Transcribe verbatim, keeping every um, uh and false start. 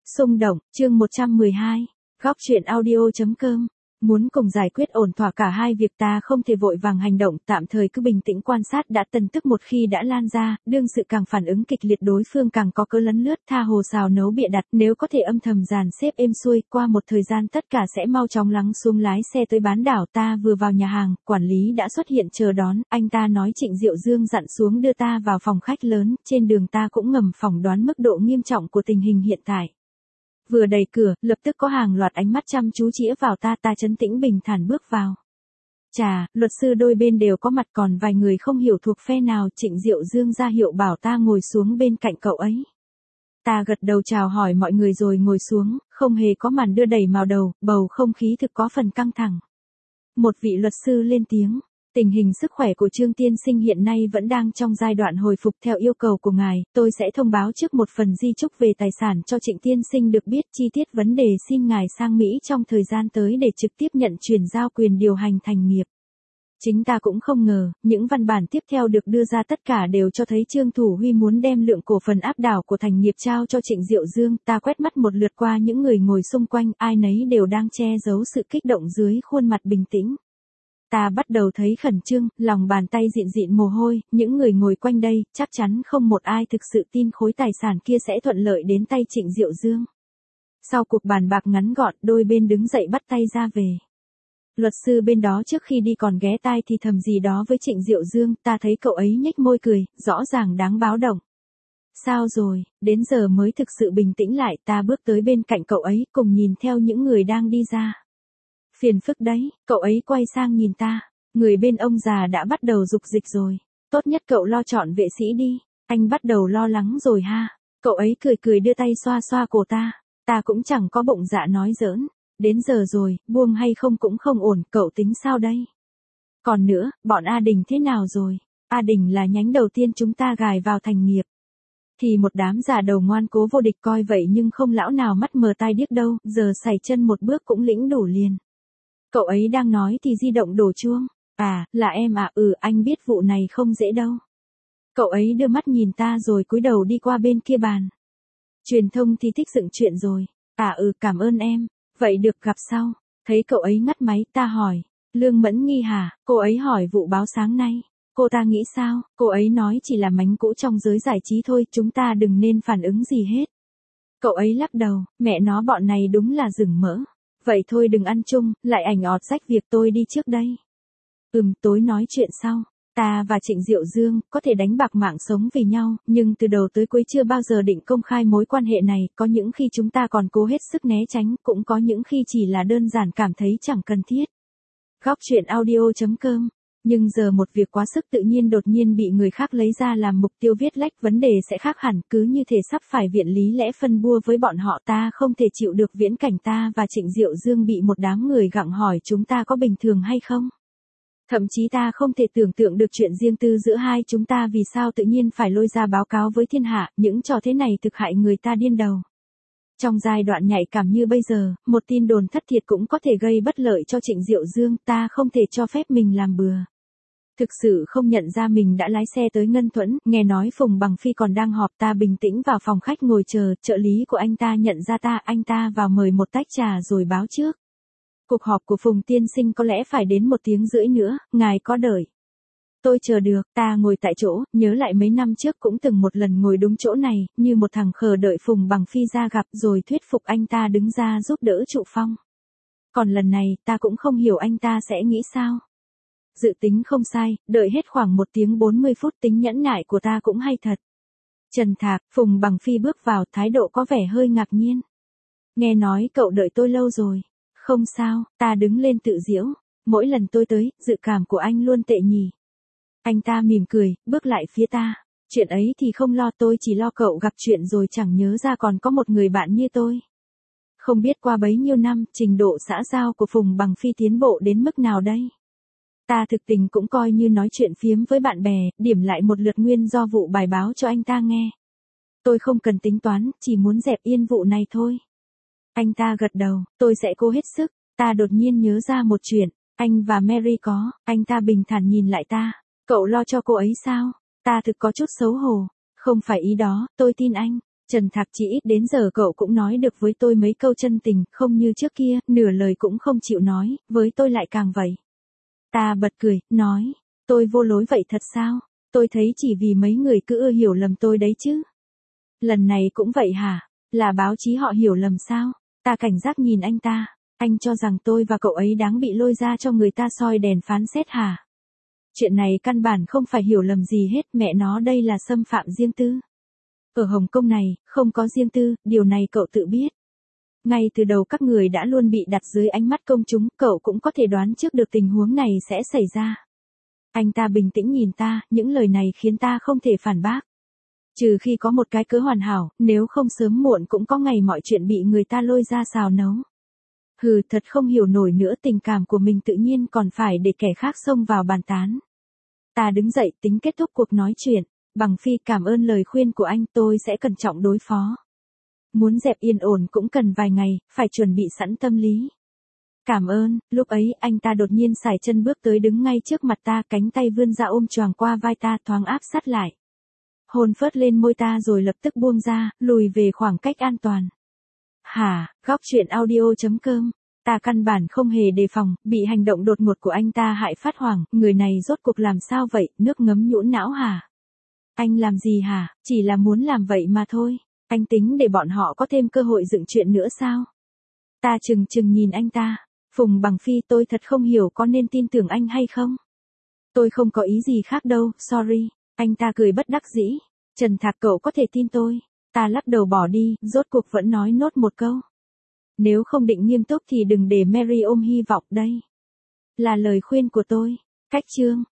Xung động, chương một trăm mười hai, góc truyện audio.com. Muốn cùng giải quyết ổn thỏa cả hai việc ta không thể vội vàng hành động, tạm thời cứ bình tĩnh quan sát đã tần tức một khi đã lan ra, đương sự càng phản ứng kịch liệt đối phương càng có cớ lấn lướt tha hồ xào nấu bịa đặt, nếu có thể âm thầm dàn xếp êm xuôi, qua một thời gian tất cả sẽ mau chóng lắng xuống lái xe tới bán đảo. Ta vừa vào nhà hàng, quản lý đã xuất hiện chờ đón, anh ta nói Trịnh Diệu Dương dặn xuống đưa ta vào phòng khách lớn, trên đường ta cũng ngầm phỏng đoán mức độ nghiêm trọng của tình hình hiện tại. Vừa đẩy cửa, lập tức có hàng loạt ánh mắt chăm chú chĩa vào ta, ta trấn tĩnh bình thản bước vào. Chà, luật sư đôi bên đều có mặt, còn vài người không hiểu thuộc phe nào. Trịnh Diệu Dương ra hiệu bảo ta ngồi xuống bên cạnh cậu ấy. Ta gật đầu chào hỏi mọi người rồi ngồi xuống, không hề có màn đưa đẩy mào đầu, bầu không khí thực có phần căng thẳng. Một vị luật sư lên tiếng. Tình hình sức khỏe của Trương tiên sinh hiện nay vẫn đang trong giai đoạn hồi phục theo yêu cầu của ngài, tôi sẽ thông báo trước một phần di chúc về tài sản cho Trịnh tiên sinh được biết. Chi tiết vấn đề xin ngài sang Mỹ trong thời gian tới để trực tiếp nhận chuyển giao quyền điều hành thành nghiệp. Chính ta cũng không ngờ, những văn bản tiếp theo được đưa ra tất cả đều cho thấy Trương Thủ Huy muốn đem lượng cổ phần áp đảo của thành nghiệp trao cho Trịnh Diệu Dương. Ta quét mắt một lượt qua những người ngồi xung quanh, ai nấy đều đang che giấu sự kích động dưới khuôn mặt bình tĩnh. Ta bắt đầu thấy khẩn trương, lòng bàn tay dịn dịn mồ hôi, những người ngồi quanh đây, chắc chắn không một ai thực sự tin khối tài sản kia sẽ thuận lợi đến tay Trịnh Diệu Dương. Sau cuộc bàn bạc ngắn gọn, đôi bên đứng dậy bắt tay ra về. Luật sư bên đó trước khi đi còn ghé tai thì thầm gì đó với Trịnh Diệu Dương, ta thấy cậu ấy nhếch môi cười, rõ ràng đáng báo động. Sao rồi, đến giờ mới thực sự bình tĩnh lại. Ta bước tới bên cạnh cậu ấy, cùng nhìn theo những người đang đi ra. Phiền phức đấy, cậu ấy quay sang nhìn ta, người bên ông già đã bắt đầu dục dịch rồi, tốt nhất cậu lo chọn vệ sĩ đi, anh bắt đầu lo lắng rồi ha. Cậu ấy cười cười đưa tay xoa xoa cổ ta, ta cũng chẳng có bụng dạ nói giỡn, đến giờ rồi, buông hay không cũng không ổn, cậu tính sao đây? Còn nữa, bọn A Đình thế nào rồi? A Đình là nhánh đầu tiên chúng ta gài vào thành nghiệp. Thì một đám già đầu ngoan cố vô địch coi vậy nhưng không lão nào mắt mờ tai điếc đâu, giờ sải chân một bước cũng lĩnh đủ liền. Cậu ấy đang nói thì di động đổ chuông. À, là em à, ừ anh biết vụ này không dễ đâu. Cậu ấy đưa mắt nhìn ta rồi cúi đầu đi qua bên kia bàn. Truyền thông thì thích dựng chuyện rồi. À ừ cảm ơn em. Vậy được gặp sau. Thấy cậu ấy ngắt máy ta hỏi. Lương Mẫn Nghi hả? Cô ấy hỏi vụ báo sáng nay. Cô ta nghĩ sao? Cô ấy nói chỉ là mánh cũ trong giới giải trí thôi, chúng ta đừng nên phản ứng gì hết. Cậu ấy lắc đầu, mẹ nó bọn này đúng là rừng mỡ. Vậy thôi đừng ăn chung, lại ảnh ọt rách việc tôi đi trước đây. Ừm, tối nói chuyện sau. Ta và Trịnh Diệu Dương có thể đánh bạc mạng sống vì nhau, nhưng từ đầu tới cuối chưa bao giờ định công khai mối quan hệ này, có những khi chúng ta còn cố hết sức né tránh, cũng có những khi chỉ là đơn giản cảm thấy chẳng cần thiết. Góc truyện audio.com. Nhưng giờ một việc quá sức tự nhiên đột nhiên bị người khác lấy ra làm mục tiêu viết lách, vấn đề sẽ khác hẳn, cứ như thể sắp phải viện lý lẽ phân bua với bọn họ. Ta không thể chịu được viễn cảnh ta và Trịnh Diệu Dương bị một đám người gặng hỏi chúng ta có bình thường hay không. Thậm chí ta không thể tưởng tượng được chuyện riêng tư giữa hai chúng ta vì sao tự nhiên phải lôi ra báo cáo với thiên hạ, những trò thế này thực hại người ta điên đầu. Trong giai đoạn nhạy cảm như bây giờ, một tin đồn thất thiệt cũng có thể gây bất lợi cho Trịnh Diệu Dương, ta không thể cho phép mình làm bừa. Thực sự không nhận ra mình đã lái xe tới Ngân Thuẫn, nghe nói Phùng Bằng Phi còn đang họp. Ta bình tĩnh vào phòng khách ngồi chờ, trợ lý của anh ta nhận ra ta, anh ta vào mời một tách trà rồi báo trước. Cuộc họp của Phùng tiên sinh có lẽ phải đến một tiếng rưỡi nữa, ngài có đợi. Tôi chờ được, ta ngồi tại chỗ, nhớ lại mấy năm trước cũng từng một lần ngồi đúng chỗ này, như một thằng khờ đợi Phùng Bằng Phi ra gặp rồi thuyết phục anh ta đứng ra giúp đỡ trụ phong. Còn lần này, ta cũng không hiểu anh ta sẽ nghĩ sao. Dự tính không sai, đợi hết khoảng một tiếng bốn mươi phút, tính nhẫn nại của ta cũng hay thật. Trần Thạc, Phùng Bằng Phi bước vào, thái độ có vẻ hơi ngạc nhiên. Nghe nói cậu đợi tôi lâu rồi. Không sao, ta đứng lên tự giễu. Mỗi lần tôi tới, dự cảm của anh luôn tệ nhỉ. Anh ta mỉm cười, bước lại phía ta. Chuyện ấy thì không lo, tôi chỉ lo cậu gặp chuyện rồi chẳng nhớ ra còn có một người bạn như tôi. Không biết qua bấy nhiêu năm, trình độ xã giao của Phùng Bằng Phi tiến bộ đến mức nào đây? Ta thực tình cũng coi như nói chuyện phiếm với bạn bè, điểm lại một lượt nguyên do vụ bài báo cho anh ta nghe. Tôi không cần tính toán, chỉ muốn dẹp yên vụ này thôi. Anh ta gật đầu, tôi sẽ cố hết sức. Ta đột nhiên nhớ ra một chuyện, anh và Mary có, anh ta bình thản nhìn lại ta. Cậu lo cho cô ấy sao? Ta thực có chút xấu hổ. Không phải ý đó, tôi tin anh. Trần Thạc chỉ ít đến giờ cậu cũng nói được với tôi mấy câu chân tình, không như trước kia, nửa lời cũng không chịu nói, với tôi lại càng vậy. Ta bật cười, nói, tôi vô lối vậy thật sao? Tôi thấy chỉ vì mấy người cứ ưa hiểu lầm tôi đấy chứ. Lần này cũng vậy hả? Là báo chí họ hiểu lầm sao? Ta cảnh giác nhìn anh ta, anh cho rằng tôi và cậu ấy đáng bị lôi ra cho người ta soi đèn phán xét hả? Chuyện này căn bản không phải hiểu lầm gì hết, mẹ nó đây là xâm phạm riêng tư. Ở Hồng Kông này, không có riêng tư, điều này cậu tự biết. Ngay từ đầu các người đã luôn bị đặt dưới ánh mắt công chúng, cậu cũng có thể đoán trước được tình huống này sẽ xảy ra. Anh ta bình tĩnh nhìn ta, những lời này khiến ta không thể phản bác. Trừ khi có một cái cớ hoàn hảo, nếu không sớm muộn cũng có ngày mọi chuyện bị người ta lôi ra xào nấu. Hừ, thật không hiểu nổi nữa, tình cảm của mình tự nhiên còn phải để kẻ khác xông vào bàn tán. Ta đứng dậy tính kết thúc cuộc nói chuyện. Bằng Phi, cảm ơn lời khuyên của anh, tôi sẽ cẩn trọng đối phó. Muốn dẹp yên ổn cũng cần vài ngày, phải chuẩn bị sẵn tâm lý. Cảm ơn. Lúc ấy anh ta đột nhiên sải chân bước tới đứng ngay trước mặt ta, cánh tay vươn ra ôm choàng qua vai ta, thoáng áp sát lại. Hôn phớt lên môi ta rồi lập tức buông ra, lùi về khoảng cách an toàn. Hả, góc truyện audio chấm com. Ta căn bản không hề đề phòng, bị hành động đột ngột của anh ta hại phát hoảng, người này rốt cuộc làm sao vậy, nước ngấm nhũn não hả? Anh làm gì hả, chỉ là muốn làm vậy mà thôi. Anh tính để bọn họ có thêm cơ hội dựng chuyện nữa sao? Ta chừng chừng nhìn anh ta. Phùng Bằng Phi, tôi thật không hiểu có nên tin tưởng anh hay không? Tôi không có ý gì khác đâu, sorry. Anh ta cười bất đắc dĩ. Trần Thạc, cậu có thể tin tôi. Ta lắc đầu bỏ đi, rốt cuộc vẫn nói nốt một câu. Nếu không định nghiêm túc thì đừng để Mary ôm hy vọng đây. Là lời khuyên của tôi. Cách chương.